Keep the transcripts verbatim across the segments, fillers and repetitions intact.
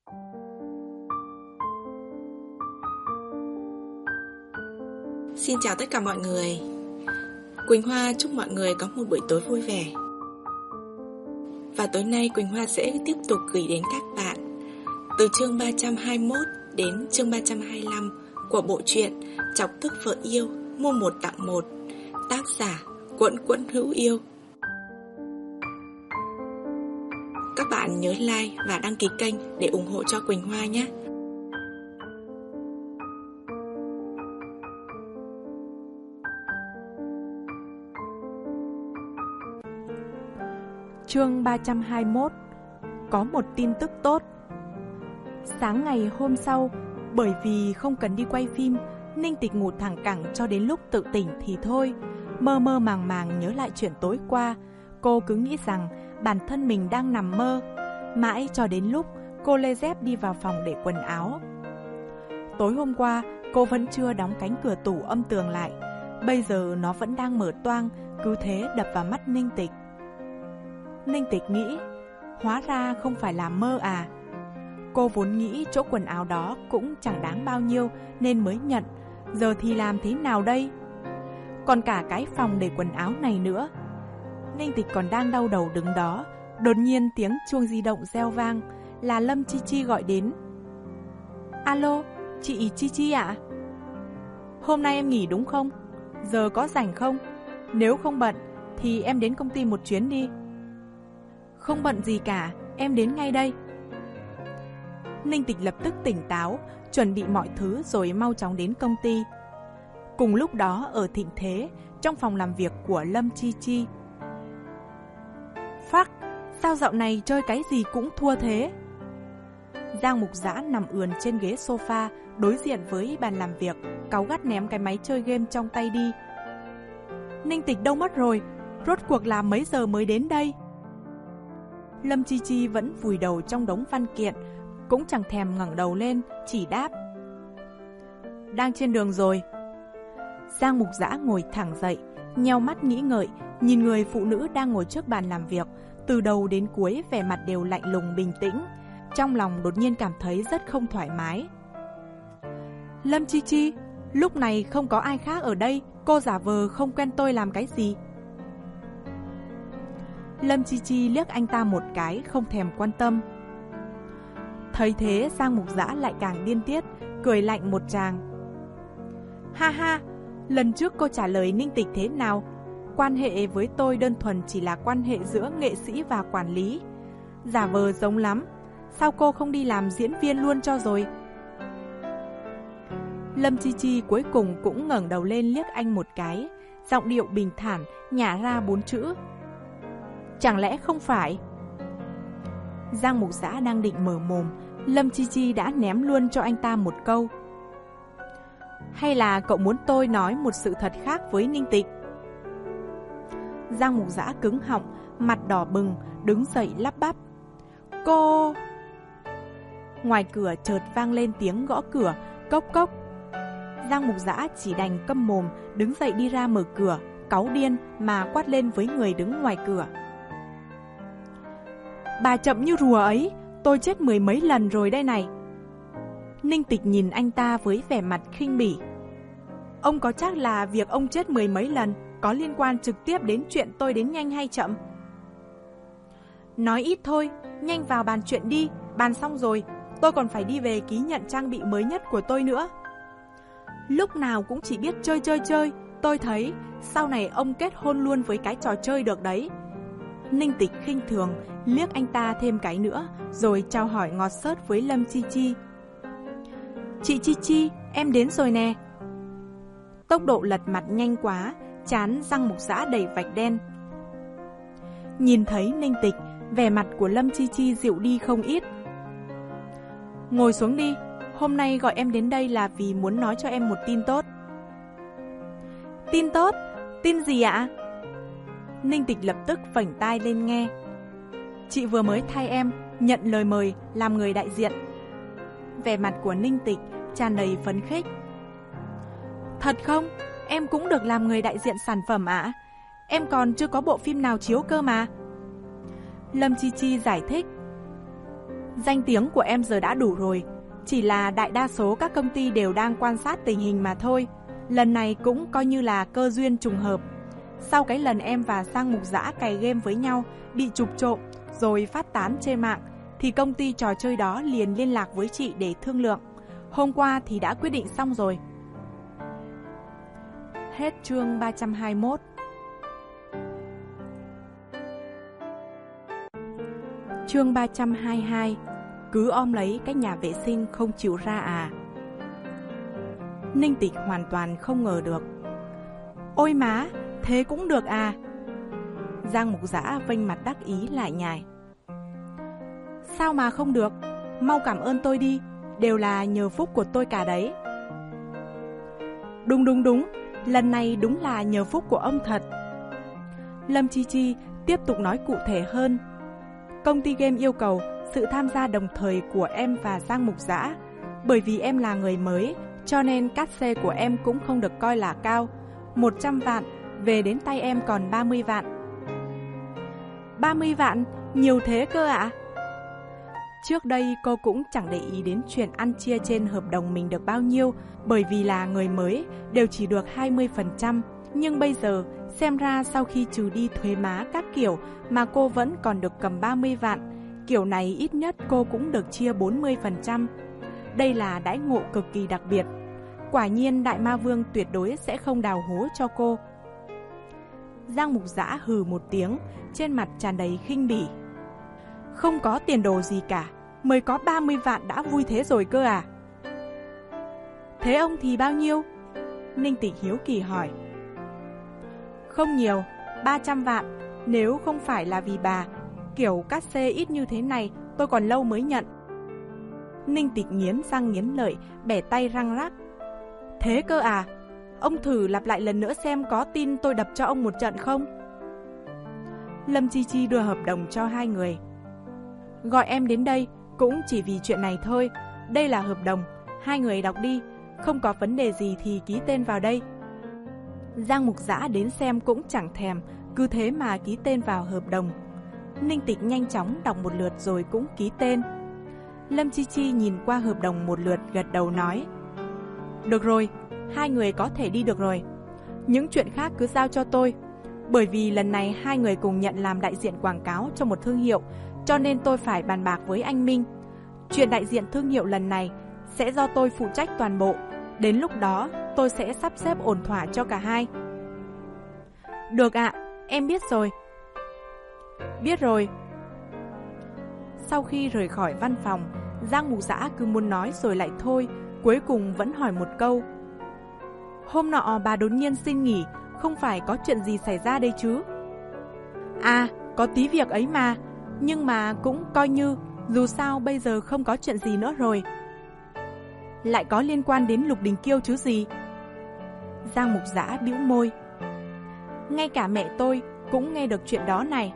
Xin chào tất cả mọi người. Quỳnh Hoa chúc mọi người có một buổi tối vui vẻ. Và tối nay Quỳnh Hoa sẽ tiếp tục gửi đến các bạn từ chương ba trăm hai mươi mốt đến chương ba trăm hai mươi lăm của bộ truyện Chọc Tức Vợ Yêu Mua Một Tặng Một, tác giả Quẫn Quẫn Hữu Yêu. Các bạn nhớ like và đăng ký kênh để ủng hộ cho Quỳnh Hoa nhé. Chương ba trăm hai mươi mốt. Có một tin tức tốt. Sáng ngày hôm sau, bởi vì không cần đi quay phim, Ninh Tịch ngủ thẳng cẳng cho đến lúc tự tỉnh thì thôi. Mơ mơ màng màng nhớ lại chuyện tối qua, cô cứ nghĩ rằng bản thân mình đang nằm mơ. Mãi cho đến lúc cô lê dép đi vào phòng để quần áo. Tối hôm qua, cô vẫn chưa đóng cánh cửa tủ âm tường lại. Bây giờ nó vẫn đang mở toang, cứ thế đập vào mắt Ninh Tịch. Ninh Tịch nghĩ, hóa ra không phải là mơ à. Cô vốn nghĩ chỗ quần áo đó cũng chẳng đáng bao nhiêu nên mới nhận. Giờ thì làm thế nào đây? Còn cả cái phòng để quần áo này nữa. Ninh Tịch còn đang đau đầu đứng đó, đột nhiên tiếng chuông di động reo vang, là Lâm Chi Chi gọi đến. Alo, chị Chi Chi ạ? Hôm nay em nghỉ đúng không? Giờ có rảnh không? Nếu không bận thì em đến công ty một chuyến đi. Không bận gì cả, em đến ngay đây. Ninh Tịch lập tức tỉnh táo, chuẩn bị mọi thứ rồi mau chóng đến công ty. Cùng lúc đó ở Thịnh Thế, trong phòng làm việc của Lâm Chi Chi. Phắc, sao dạo này chơi cái gì cũng thua thế? Giang Mục Dã nằm ườn trên ghế sofa, đối diện với bàn làm việc, cáu gắt ném cái máy chơi game trong tay đi. Ninh Tịch đâu mất rồi? Rốt cuộc là mấy giờ mới đến đây? Lâm Chi Chi vẫn vùi đầu trong đống văn kiện, cũng chẳng thèm ngẩng đầu lên, chỉ đáp. Đang trên đường rồi. Giang Mục Dã ngồi thẳng dậy, nheo mắt nghĩ ngợi, nhìn người phụ nữ đang ngồi trước bàn làm việc, từ đầu đến cuối vẻ mặt đều lạnh lùng bình tĩnh. Trong lòng đột nhiên cảm thấy rất không thoải mái. Lâm Chi Chi, lúc này không có ai khác ở đây, cô giả vờ không quen tôi làm cái gì? Lâm Chi Chi liếc anh ta một cái, không thèm quan tâm. Thấy thế, Giang Mục Dã lại càng điên tiết, cười lạnh một tràng. Ha ha, lần trước cô trả lời Ninh Tịch thế nào? Quan hệ với tôi đơn thuần chỉ là quan hệ giữa nghệ sĩ và quản lý. Giả vờ giống lắm, sao cô không đi làm diễn viên luôn cho rồi? Lâm Chi Chi cuối cùng cũng ngẩng đầu lên liếc anh một cái, giọng điệu bình thản, nhả ra bốn chữ. Chẳng lẽ không phải? Giang Mục Dã đang định mở mồm, Lâm Chi Chi đã ném luôn cho anh ta một câu. Hay là cậu muốn tôi nói một sự thật khác với Ninh Tịch? Giang Mục Dã cứng họng, mặt đỏ bừng, đứng dậy lắp bắp. Cô... Ngoài cửa chợt vang lên tiếng gõ cửa, cốc cốc. Giang Mục Dã chỉ đành câm mồm, đứng dậy đi ra mở cửa, cáu điên mà quát lên với người đứng ngoài cửa. Bà chậm như rùa ấy, tôi chết mười mấy lần rồi đây này. Ninh Tịch nhìn anh ta với vẻ mặt khinh bỉ. Ông có chắc là việc ông chết mười mấy lần có liên quan trực tiếp đến chuyện tôi đến nhanh hay chậm? Nói ít thôi, nhanh vào bàn chuyện đi, bàn xong rồi, tôi còn phải đi về ký nhận trang bị mới nhất của tôi nữa. Lúc nào cũng chỉ biết chơi chơi chơi, tôi thấy sau này ông kết hôn luôn với cái trò chơi được đấy. Ninh Tịch khinh thường, liếc anh ta thêm cái nữa, rồi chào hỏi ngọt xớt với Lâm Chi Chi. Chị Chi Chi, em đến rồi nè. Tốc độ lật mặt nhanh quá, trán Giang Mục Dã đầy vạch đen. Nhìn thấy Ninh Tịch, vẻ mặt của Lâm Chi Chi dịu đi không ít. Ngồi xuống đi, hôm nay gọi em đến đây là vì muốn nói cho em một tin tốt. Tin tốt? Tin gì ạ? Ninh Tịch lập tức vảnh tai lên nghe. Chị vừa mới thay em, nhận lời mời làm người đại diện. Vẻ mặt của Ninh Tịch tràn đầy phấn khích. Thật không? Em cũng được làm người đại diện sản phẩm ạ? À? Em còn chưa có bộ phim nào chiếu cơ mà. Lâm Chi Chi giải thích. Danh tiếng của em giờ đã đủ rồi, chỉ là đại đa số các công ty đều đang quan sát tình hình mà thôi. Lần này cũng coi như là cơ duyên trùng hợp. Sau cái lần em và Giang Mục Dã cày game với nhau, bị chụp trộm rồi phát tán trên mạng, thì công ty trò chơi đó liền liên lạc với chị để thương lượng. Hôm qua thì đã quyết định xong rồi. Hết chương ba trăm hai mươi mốt. Chương ba trăm hai mươi hai. Cứ ôm lấy cái nhà vệ sinh không chịu ra à? Ninh Tịch hoàn toàn không ngờ được. Ôi má, thế cũng được à? Giang Mục Dã vênh mặt đắc ý lại nhải. Sao mà không được? Mau cảm ơn tôi đi, đều là nhờ phúc của tôi cả đấy. Đúng đúng đúng, lần này đúng là nhờ phúc của ông thật. Lâm Chi Chi tiếp tục nói cụ thể hơn. Công ty game yêu cầu sự tham gia đồng thời của em và Giang Mục Dã. Bởi vì em là người mới, cho nên cát xê của em cũng không được coi là cao. một trăm vạn, về đến tay em còn ba mươi vạn. ba mươi vạn? Nhiều thế cơ ạ? À? Trước đây cô cũng chẳng để ý đến chuyện ăn chia trên hợp đồng mình được bao nhiêu, bởi vì là người mới đều chỉ được hai mươi phần trăm. Nhưng bây giờ, xem ra sau khi trừ đi thuế má các kiểu mà cô vẫn còn được cầm ba mươi vạn. Kiểu này ít nhất cô cũng được chia bốn mươi phần trăm. Đây là đãi ngộ cực kỳ đặc biệt. Quả nhiên Đại Ma Vương tuyệt đối sẽ không đào hố cho cô. Giang Mục Dã hừ một tiếng, trên mặt tràn đầy khinh bỉ. Không có tiền đồ gì cả, mới có ba mươi vạn đã vui thế rồi cơ à? Thế ông thì bao nhiêu? Ninh Tịch hiếu kỳ hỏi. Không nhiều, ba trăm vạn. Nếu không phải là vì bà, kiểu cát xê ít như thế này tôi còn lâu mới nhận. Ninh Tịch nghiến răng nghiến lợi, bẻ tay răng rắc. Thế cơ à? Ông thử lặp lại lần nữa xem có tin tôi đập cho ông một trận không? Lâm Chi Chi đưa hợp đồng cho hai người. Gọi em đến đây cũng chỉ vì chuyện này thôi. Đây là hợp đồng, hai người đọc đi. Không có vấn đề gì thì ký tên vào đây. Giang Mục Dã đến xem cũng chẳng thèm, cứ thế mà ký tên vào hợp đồng. Ninh Tịch nhanh chóng đọc một lượt rồi cũng ký tên. Lâm Chi Chi nhìn qua hợp đồng một lượt, gật đầu nói. Được rồi, hai người có thể đi được rồi. Những chuyện khác cứ giao cho tôi. Bởi vì lần này hai người cùng nhận làm đại diện quảng cáo cho một thương hiệu, cho nên tôi phải bàn bạc với anh Minh. Chuyện đại diện thương hiệu lần này sẽ do tôi phụ trách toàn bộ. Đến lúc đó tôi sẽ sắp xếp ổn thỏa cho cả hai. Được ạ, em biết rồi. Biết rồi. Sau khi rời khỏi văn phòng, Giang Mục Dã cứ muốn nói rồi lại thôi, cuối cùng vẫn hỏi một câu. Hôm nọ bà đột nhiên xin nghỉ, không phải có chuyện gì xảy ra đây chứ? À, có tí việc ấy mà, nhưng mà cũng coi như, dù sao bây giờ không có chuyện gì nữa rồi. Lại có liên quan đến Lục Đình Kiêu chứ gì? Giang Mục Dã bĩu môi. Ngay cả mẹ tôi cũng nghe được chuyện đó này.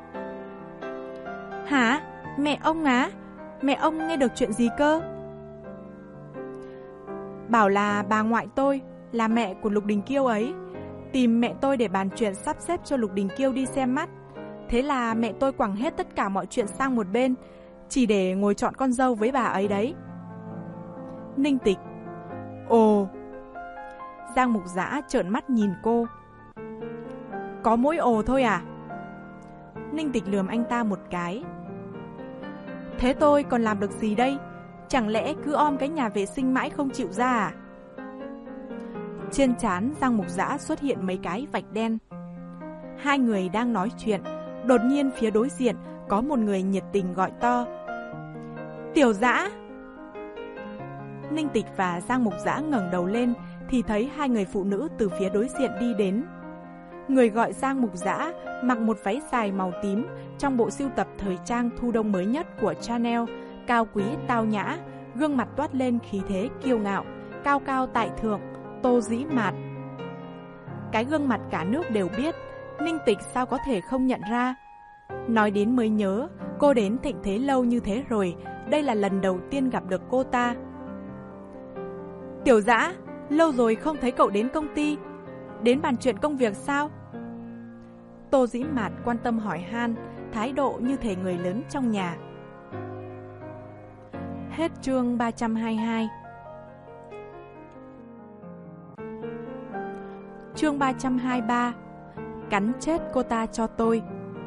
Hả? Mẹ ông á? Mẹ ông nghe được chuyện gì cơ? Bảo là bà ngoại tôi, là mẹ của Lục Đình Kiêu ấy, tìm mẹ tôi để bàn chuyện sắp xếp cho Lục Đình Kiêu đi xem mắt. Thế là mẹ tôi quẳng hết tất cả mọi chuyện sang một bên, chỉ để ngồi chọn con dâu với bà ấy đấy. Ninh Tịch. Ồ. Giang Mục Dã trợn mắt nhìn cô. Có mỗi ồ thôi à? Ninh Tịch lườm anh ta một cái. Thế tôi còn làm được gì đây? Chẳng lẽ cứ om cái nhà vệ sinh mãi không chịu ra à? Trên trán Giang Mục Dã xuất hiện mấy cái vạch đen. Hai người đang nói chuyện, đột nhiên phía đối diện có một người nhiệt tình gọi to. Tiểu Dã! Ninh Tịch và Giang Mục Dã ngẩng đầu lên thì thấy hai người phụ nữ từ phía đối diện đi đến. Người gọi Giang Mục Dã mặc một váy dài màu tím trong bộ sưu tập thời trang thu đông mới nhất của Chanel, cao quý tao nhã, gương mặt toát lên khí thế kiêu ngạo, cao cao tại thượng, Tô Dĩ Mạt. Cái gương mặt cả nước đều biết, Ninh Tịch sao có thể không nhận ra. Nói đến mới nhớ, cô đến Thịnh Thế lâu như thế rồi, đây là lần đầu tiên gặp được cô ta. Tiểu Dã, lâu rồi không thấy cậu đến công ty, đến bàn chuyện công việc sao? Tô Dĩ Mạt quan tâm hỏi han, thái độ như thể người lớn trong nhà. Hết chương ba trăm hai mươi hai. Chương ba trăm hai mươi ba. Cắn chết cô ta cho tôi.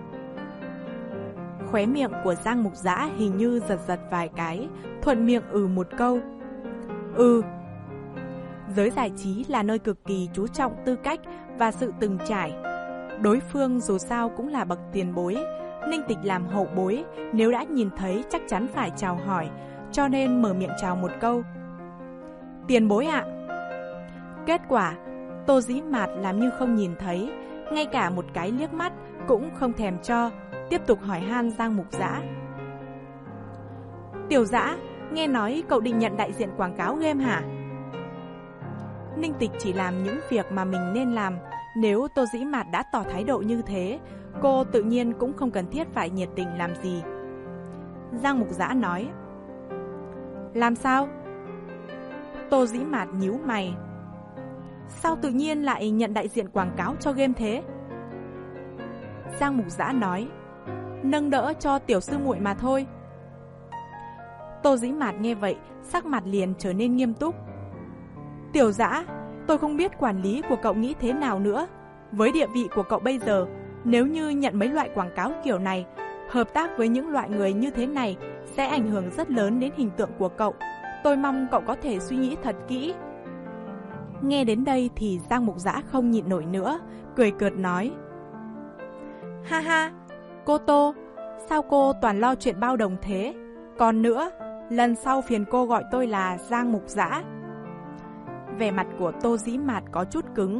Khóe miệng của Giang Mục Dã hình như giật giật vài cái, thuận miệng ừ một câu. Ừ. Giới giải trí là nơi cực kỳ chú trọng tư cách và sự từng trải. Đối phương dù sao cũng là bậc tiền bối, Ninh Tịch làm hậu bối, nếu đã nhìn thấy chắc chắn phải chào hỏi, cho nên mở miệng chào một câu. Tiền bối ạ. Kết quả, Tô Dĩ Mạt làm như không nhìn thấy, ngay cả một cái liếc mắt cũng không thèm cho, tiếp tục hỏi han Giang Mục Dã. Tiểu Dã, nghe nói cậu định nhận đại diện quảng cáo game hả? Ninh Tịch chỉ làm những việc mà mình nên làm. Nếu Tô Dĩ Mạt đã tỏ thái độ như thế, cô tự nhiên cũng không cần thiết phải nhiệt tình làm gì. Giang Mục Dã nói. Làm sao? Tô Dĩ Mạt nhíu mày. Sao tự nhiên lại nhận đại diện quảng cáo cho game thế? Giang Mục Dã nói. Nâng đỡ cho tiểu sư muội mà thôi. Tô Dĩ Mạt nghe vậy, sắc mặt liền trở nên nghiêm túc. Tiểu Dã, tôi không biết quản lý của cậu nghĩ thế nào nữa. Với địa vị của cậu bây giờ, nếu như nhận mấy loại quảng cáo kiểu này, hợp tác với những loại người như thế này sẽ ảnh hưởng rất lớn đến hình tượng của cậu. Tôi mong cậu có thể suy nghĩ thật kỹ. Nghe đến đây thì Giang Mục Dã không nhịn nổi nữa, cười cợt nói. Ha ha, cô Tô, sao cô toàn lo chuyện bao đồng thế? Còn nữa, lần sau phiền cô gọi tôi là Giang Mục Dã. Vẻ mặt của Tô Dĩ Mạt có chút cứng.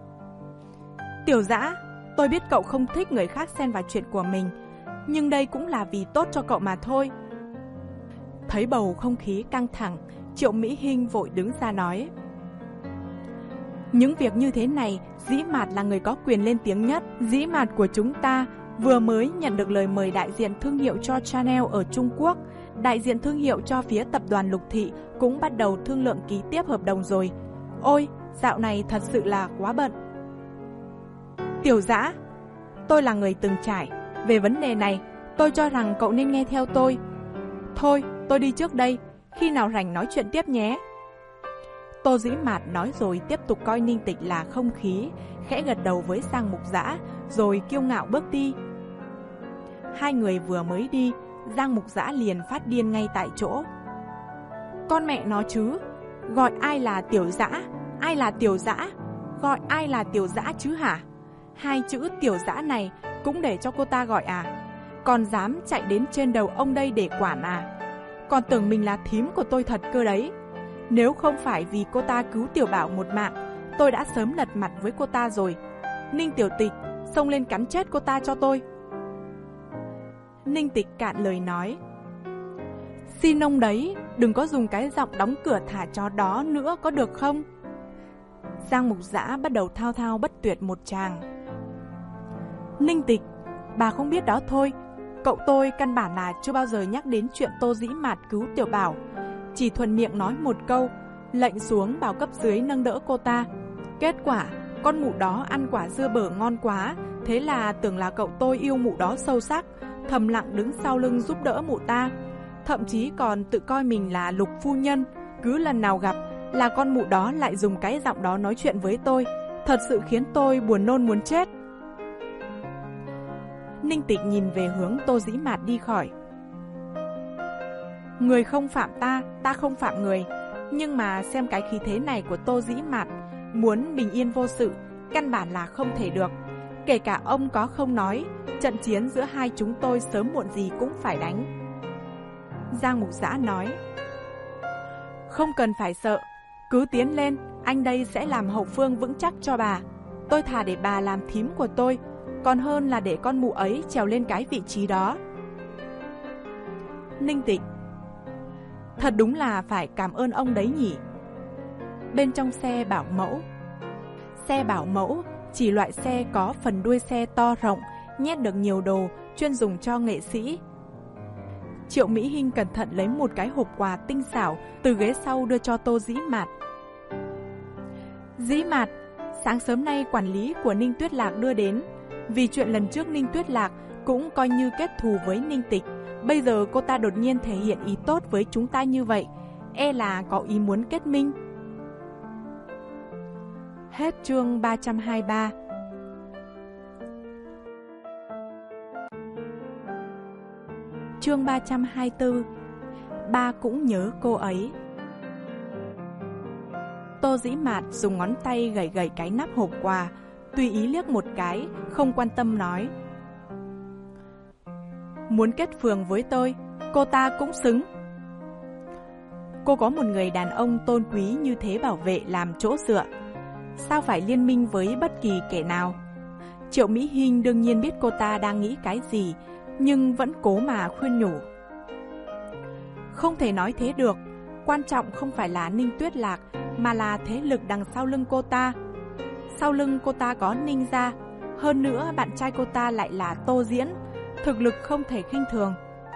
Tiểu Dã, tôi biết cậu không thích người khác xen vào chuyện của mình, nhưng đây cũng là vì tốt cho cậu mà thôi. Thấy bầu không khí căng thẳng, Triệu Mỹ Hinh vội đứng ra nói. Những việc như thế này, Dĩ Mạt là người có quyền lên tiếng nhất. Dĩ Mạt của chúng ta vừa mới nhận được lời mời đại diện thương hiệu cho Chanel ở Trung Quốc. Đại diện thương hiệu cho phía tập đoàn Lục Thị cũng bắt đầu thương lượng ký tiếp hợp đồng rồi. Ôi, dạo này thật sự là quá bận. Tiểu Dã, tôi là người từng trải. Về vấn đề này, tôi cho rằng cậu nên nghe theo tôi. Thôi, tôi đi trước đây. Khi nào rảnh nói chuyện tiếp nhé. Tô Dĩ Mạt nói rồi tiếp tục coi Ninh Tịch là không khí, khẽ gật đầu với Giang Mục Dã, rồi kiêu ngạo bước đi. Hai người vừa mới đi, Giang Mục Dã liền phát điên ngay tại chỗ. Con mẹ nó chứ, gọi ai là Tiểu Dã, ai là Tiểu Dã, gọi ai là Tiểu Dã chứ hả? Hai chữ Tiểu Dã này cũng để cho cô ta gọi à? Còn dám chạy đến trên đầu ông đây để quản à? Còn tưởng mình là thím của tôi thật cơ đấy. Nếu không phải vì cô ta cứu Tiểu Bảo một mạng, tôi đã sớm lật mặt với cô ta rồi. Ninh Tiểu Tịch, xông lên cắn chết cô ta cho tôi. Ninh Tịch cạn lời nói. Xin ông đấy, đừng có dùng cái giọng đóng cửa thả chó đó nữa có được không? Giang Mục Dã bắt đầu thao thao bất tuyệt một tràng. Ninh Tịch, bà không biết đó thôi. Cậu tôi căn bản là chưa bao giờ nhắc đến chuyện Tô Dĩ Mạt cứu Tiểu Bảo. Chỉ thuần miệng nói một câu, lệnh xuống bảo cấp dưới nâng đỡ cô ta. Kết quả, con mụ đó ăn quả dưa bở ngon quá, thế là tưởng là cậu tôi yêu mụ đó sâu sắc, thầm lặng đứng sau lưng giúp đỡ mụ ta. Thậm chí còn tự coi mình là Lục phu nhân, cứ lần nào gặp là con mụ đó lại dùng cái giọng đó nói chuyện với tôi, thật sự khiến tôi buồn nôn muốn chết. Ninh Tịch nhìn về hướng Tô Dĩ Mạt đi khỏi. Người không phạm ta, ta không phạm người. Nhưng mà xem cái khí thế này của Tô Dĩ Mạt, muốn bình yên vô sự, căn bản là không thể được. Kể cả ông có không nói, trận chiến giữa hai chúng tôi sớm muộn gì cũng phải đánh. Giang Mục Dã nói. Không cần phải sợ, cứ tiến lên, anh đây sẽ làm hậu phương vững chắc cho bà. Tôi thà để bà làm thím của tôi, còn hơn là để con mụ ấy trèo lên cái vị trí đó. Ninh Tịch. Thật đúng là phải cảm ơn ông đấy nhỉ. Bên trong xe bảo mẫu. Xe bảo mẫu chỉ loại xe có phần đuôi xe to rộng, nhét được nhiều đồ, chuyên dùng cho nghệ sĩ. Triệu Mỹ Hinh cẩn thận lấy một cái hộp quà tinh xảo từ ghế sau đưa cho Tô Dĩ Mạt. Dĩ Mạt, sáng sớm nay quản lý của Ninh Tuyết Lạc đưa đến. Vì chuyện lần trước Ninh Tuyết Lạc cũng coi như kết thù với Ninh Tịch, Bây giờ cô ta đột nhiên thể hiện ý tốt với chúng ta như vậy, e là có ý muốn kết minh. Hết chương ba trăm hai mươi ba. Chương ba trăm hai mươi tư. Ba cũng nhớ cô ấy. Tô Dĩ Mạt dùng ngón tay gẩy gẩy cái nắp hộp quà, tùy ý liếc một cái, không quan tâm nói: Muốn kết phường với tôi, cô ta cũng xứng. Cô có một người đàn ông tôn quý như thế bảo vệ làm chỗ dựa, sao phải liên minh với bất kỳ kẻ nào? Triệu Mỹ Hinh đương nhiên biết cô ta đang nghĩ cái gì, nhưng vẫn cố mà khuyên nhủ. Không thể nói thế được, quan trọng không phải là Ninh Tuyết Lạc, mà là thế lực đằng sau lưng cô ta. Sau lưng cô ta có Ninh gia, hơn nữa bạn trai cô ta lại là Tô Diễn, thực lực không thể khinh thường.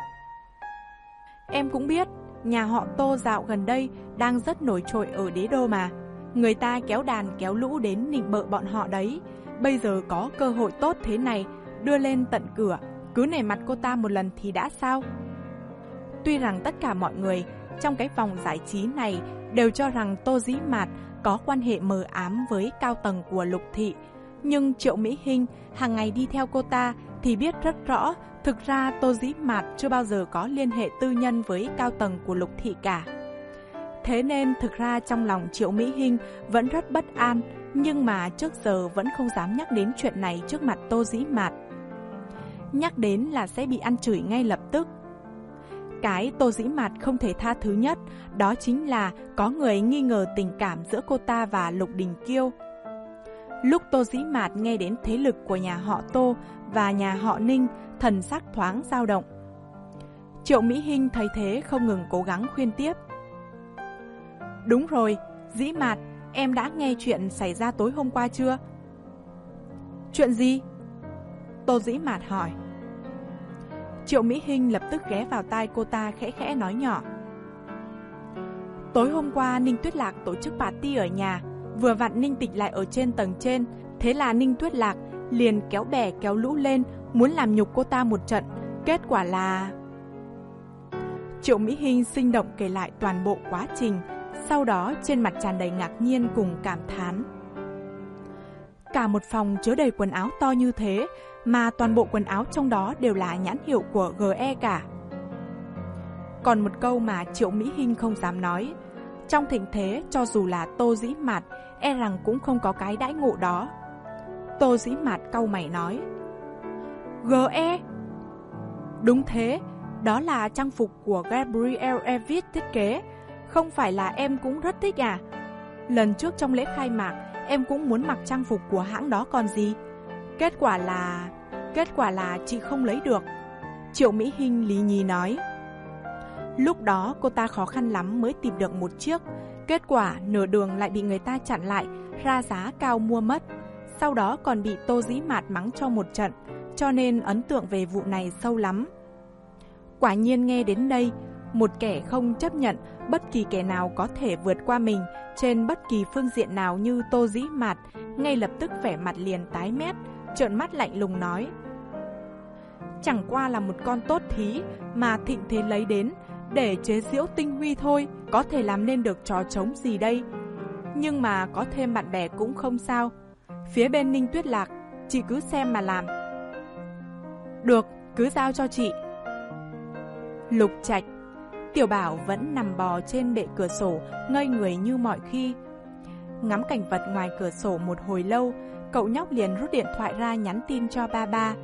Em cũng biết, nhà họ Tô dạo gần đây đang rất nổi trội ở đế đô mà. Người ta kéo đàn kéo lũ đến nịnh bợ bọn họ đấy. Bây giờ có cơ hội tốt thế này, đưa lên tận cửa, cứ nể mặt cô ta một lần thì đã sao? Tuy rằng tất cả mọi người trong cái vòng giải trí này đều cho rằng Tô Dĩ Mạt có quan hệ mờ ám với cao tầng của Lục thị, nhưng Triệu Mỹ Hinh hàng ngày đi theo cô ta thì biết rất rõ, thực ra Tô Dĩ Mạt chưa bao giờ có liên hệ tư nhân với cao tầng của Lục thị cả. Thế nên thực ra trong lòng Triệu Mỹ Hinh vẫn rất bất an, nhưng mà trước giờ vẫn không dám nhắc đến chuyện này trước mặt Tô Dĩ Mạt. Nhắc đến là sẽ bị ăn chửi ngay lập tức. Cái Tô Dĩ Mạt không thể tha thứ nhất, đó chính là có người nghi ngờ tình cảm giữa cô ta và Lục Đình Kiêu. Lúc Tô Dĩ Mạt nghe đến thế lực của nhà họ Tô và nhà họ Ninh, thần sắc thoáng dao động. Triệu Mỹ Hinh thấy thế không ngừng cố gắng khuyên tiếp. Đúng rồi, Dĩ Mạt, em đã nghe chuyện xảy ra tối hôm qua chưa? Chuyện gì? Tô Dĩ Mạt hỏi. Triệu Mỹ Hinh lập tức ghé vào tai cô ta khẽ khẽ nói nhỏ. Tối hôm qua Ninh Tuyết Lạc tổ chức party ở nhà, vừa vặn Ninh Tịch lại ở trên tầng trên, thế là Ninh Tuyết Lạc liền kéo bè kéo lũ lên, muốn làm nhục cô ta một trận, kết quả là... Triệu Mỹ Hinh sinh động kể lại toàn bộ quá trình, sau đó trên mặt tràn đầy ngạc nhiên cùng cảm thán. Cả một phòng chứa đầy quần áo to như thế, mà toàn bộ quần áo trong đó đều là nhãn hiệu của giê e cả. Còn một câu mà Triệu Mỹ Hinh không dám nói, trong thịnh thế cho dù là Tô Dĩ Mạt, e rằng cũng không có cái đãi ngộ đó. Tô Dĩ Mạt cau mày nói. giê e? Đúng thế, đó là trang phục của Gabriel Evis thiết kế, không phải là em cũng rất thích à? Lần trước trong lễ khai mạc, em cũng muốn mặc trang phục của hãng đó còn gì. Kết quả là... Kết quả là chị không lấy được. Triệu Mỹ Hinh lý nhí nói. Lúc đó cô ta khó khăn lắm mới tìm được một chiếc. Kết quả nửa đường lại bị người ta chặn lại, ra giá cao mua mất. Sau đó còn bị Tô Dĩ Mạt mắng cho một trận, cho nên ấn tượng về vụ này sâu lắm. Quả nhiên nghe đến đây, một kẻ không chấp nhận bất kỳ kẻ nào có thể vượt qua mình trên bất kỳ phương diện nào như Tô Dĩ Mạt, ngay lập tức vẻ mặt liền tái mét, trợn mắt lạnh lùng nói. Chẳng qua là một con tốt thí mà thịnh thế lấy đến để chế giễu Tinh Huy thôi, có thể làm nên được trò trống gì đây. Nhưng mà có thêm bạn bè cũng không sao. Phía bên Ninh Tuyết Lạc, chị cứ xem mà làm. Được, cứ giao cho chị. Lục Trạch. Tiểu Bảo vẫn nằm bò trên bệ cửa sổ, ngây người như mọi khi. Ngắm cảnh vật ngoài cửa sổ một hồi lâu, cậu nhóc liền rút điện thoại ra nhắn tin cho ba ba.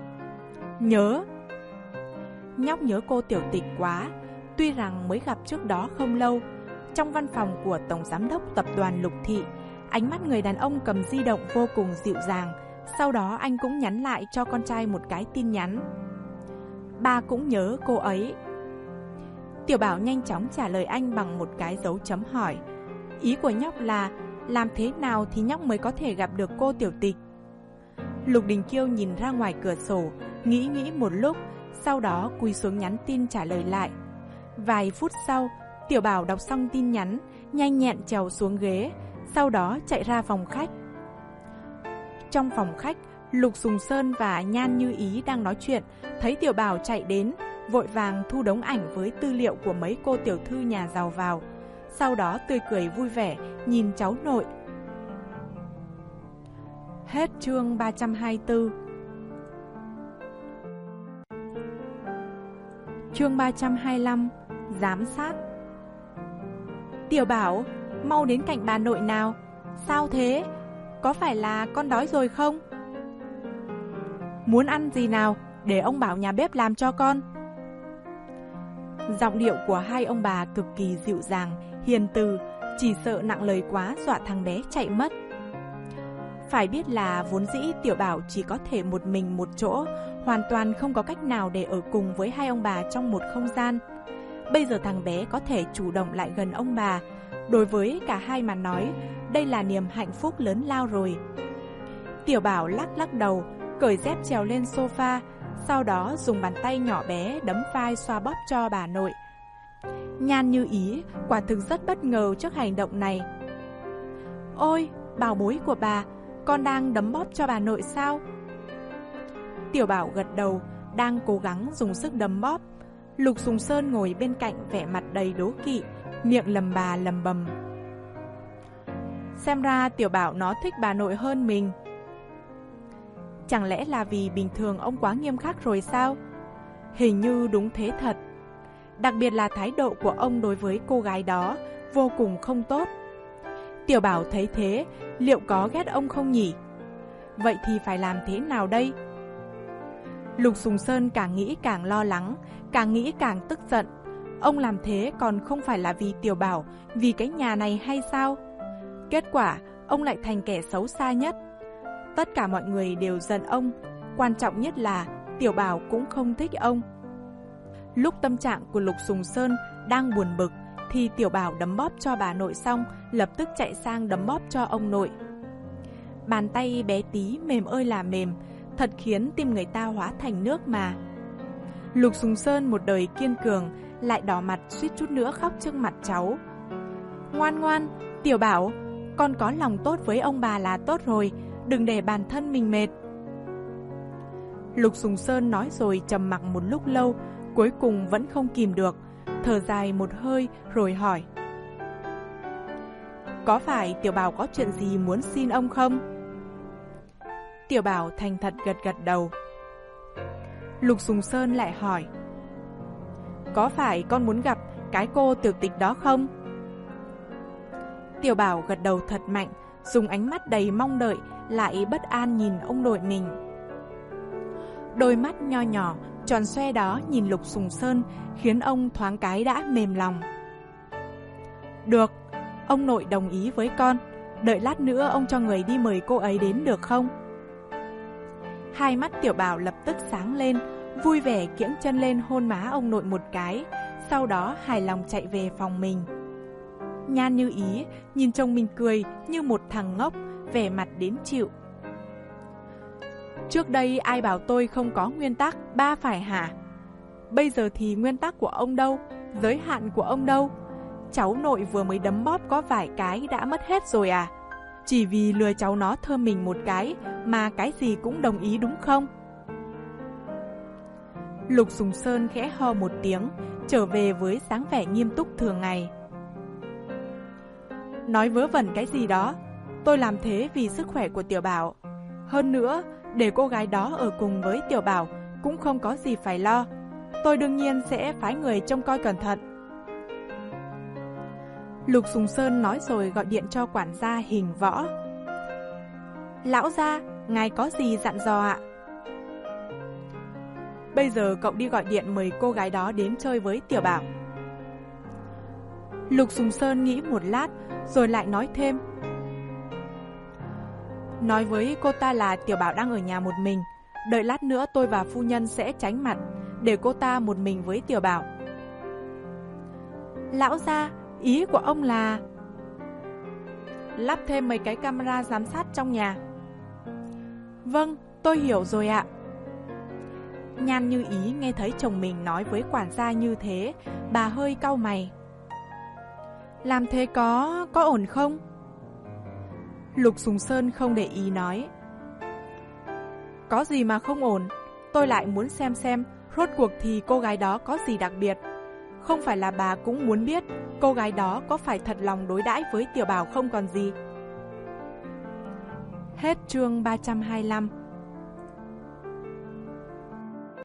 Nhớ. Nhóc nhớ cô Tiểu Tịch quá, tuy rằng mới gặp trước đó không lâu. Trong văn phòng của Tổng Giám đốc Tập đoàn Lục Thị, ánh mắt người đàn ông cầm di động vô cùng dịu dàng. Sau đó anh cũng nhắn lại cho con trai một cái tin nhắn. Ba cũng nhớ cô ấy. Tiểu Bảo nhanh chóng trả lời anh bằng một cái dấu chấm hỏi. Ý của nhóc là làm thế nào thì nhóc mới có thể gặp được cô Tiểu Tịch. Lục Đình Kiêu nhìn ra ngoài cửa sổ, nghĩ nghĩ một lúc, sau đó cúi xuống nhắn tin trả lời lại. Vài phút sau, Tiểu Bảo đọc xong tin nhắn, nhanh nhẹn trèo xuống ghế, sau đó chạy ra phòng khách. Trong phòng khách, Lục Sùng Sơn và Nhan Như Ý đang nói chuyện, thấy Tiểu Bảo chạy đến, vội vàng thu đống ảnh với tư liệu của mấy cô tiểu thư nhà giàu vào, sau đó tươi cười vui vẻ nhìn cháu nội. Hết chương ba trăm hai mươi tư. Chương ba trăm hai mươi lăm. Giám sát. Tiểu Bảo, mau đến cạnh bà nội nào. Sao thế? Có phải là con đói rồi không? Muốn ăn gì nào, để ông bảo nhà bếp làm cho con. Giọng điệu của hai ông bà cực kỳ dịu dàng, hiền từ, chỉ sợ nặng lời quá dọa thằng bé chạy mất. Phải biết là vốn dĩ Tiểu Bảo chỉ có thể một mình một chỗ, hoàn toàn không có cách nào để ở cùng với hai ông bà trong một không gian. Bây giờ thằng bé có thể chủ động lại gần ông bà, đối với cả hai mà nói, đây là niềm hạnh phúc lớn lao rồi. Tiểu Bảo lắc lắc đầu, cởi dép trèo lên sofa, sau đó dùng bàn tay nhỏ bé đấm vai xoa bóp cho bà nội. Nhan Như Ý quả thực rất bất ngờ trước hành động này. Ôi, bảo bối của bà, con đang đấm bóp cho bà nội sao? Tiểu Bảo gật đầu, đang cố gắng dùng sức đấm bóp. Lục Sùng Sơn ngồi bên cạnh vẻ mặt đầy đố kỵ, miệng lầm bà lầm bầm. Xem ra Tiểu Bảo nó thích bà nội hơn mình. Chẳng lẽ là vì bình thường ông quá nghiêm khắc rồi sao? Hình như đúng thế thật. Đặc biệt là thái độ của ông đối với cô gái đó vô cùng không tốt. Tiểu Bảo thấy thế, liệu có ghét ông không nhỉ? Vậy thì phải làm thế nào đây? Lục Sùng Sơn càng nghĩ càng lo lắng, càng nghĩ càng tức giận. Ông làm thế còn không phải là vì Tiểu Bảo, vì cái nhà này hay sao? Kết quả, ông lại thành kẻ xấu xa nhất. Tất cả mọi người đều giận ông, quan trọng nhất là Tiểu Bảo cũng không thích ông. Lúc tâm trạng của Lục Sùng Sơn đang buồn bực, thì Tiểu Bảo đấm bóp cho bà nội xong, lập tức chạy sang đấm bóp cho ông nội. Bàn tay bé tí mềm ơi là mềm, thật khiến tim người ta hóa thành nước mà. Lục Sùng Sơn một đời kiên cường, lại đỏ mặt suýt chút nữa khóc trước mặt cháu. Ngoan ngoan, Tiểu Bảo, con có lòng tốt với ông bà là tốt rồi, đừng để bản thân mình mệt. Lục Sùng Sơn nói rồi trầm mặc một lúc lâu, cuối cùng vẫn không kìm được, thở dài một hơi rồi hỏi. Có phải Tiểu Bảo có chuyện gì muốn xin ông không? Tiểu Bảo thành thật gật gật đầu. Lục Sùng Sơn lại hỏi. Có phải con muốn gặp cái cô tiểu tịch đó không? Tiểu Bảo gật đầu thật mạnh, dùng ánh mắt đầy mong đợi, lại bất an nhìn ông nội mình. Đôi mắt nho nhỏ, tròn xoe đó nhìn Lục Sùng Sơn, khiến ông thoáng cái đã mềm lòng. Được, ông nội đồng ý với con. Đợi lát nữa ông cho người đi mời cô ấy đến được không? Hai mắt Tiểu Bảo lập tức sáng lên, vui vẻ kiễng chân lên hôn má ông nội một cái, sau đó hài lòng chạy về phòng mình. Nhan Như Ý nhìn chồng mình cười như một thằng ngốc, vẻ mặt đến chịu. Trước đây ai bảo tôi không có nguyên tắc ba phải hả? Bây giờ thì nguyên tắc của ông đâu? Giới hạn của ông đâu? Cháu nội vừa mới đấm bóp có vài cái đã mất hết rồi à? Chỉ vì lừa cháu nó thơm mình một cái mà cái gì cũng đồng ý đúng không? Lục Sùng Sơn khẽ ho một tiếng, trở về với dáng vẻ nghiêm túc thường ngày. Nói vớ vẩn cái gì đó, tôi làm thế vì sức khỏe của Tiểu Bảo. Hơn nữa, để cô gái đó ở cùng với Tiểu Bảo cũng không có gì phải lo. Tôi đương nhiên sẽ phái người trông coi cẩn thận. Lục Sùng Sơn nói rồi gọi điện cho quản gia Hình Võ. Lão gia, ngài có gì dặn dò ạ? Bây giờ cậu đi gọi điện mời cô gái đó đến chơi với Tiểu Bảo. Lục Sùng Sơn nghĩ một lát, rồi lại nói thêm. Nói với cô ta là Tiểu Bảo đang ở nhà một mình, đợi lát nữa tôi và phu nhân sẽ tránh mặt, để cô ta một mình với Tiểu Bảo. Lão gia, ý của ông là lắp thêm mấy cái camera giám sát trong nhà. Vâng, tôi hiểu rồi ạ. Nhan Như Ý nghe thấy chồng mình nói với quản gia như thế, bà hơi cau mày. Làm thế có, có ổn không? Lục Sùng Sơn không để ý nói. Có gì mà không ổn, tôi lại muốn xem xem Rốt cuộc thì cô gái đó có gì đặc biệt? Không phải là bà cũng muốn biết cô gái đó có phải thật lòng đối đãi với Tiểu Bảo không còn gì? Hết chương ba trăm hai mươi lăm.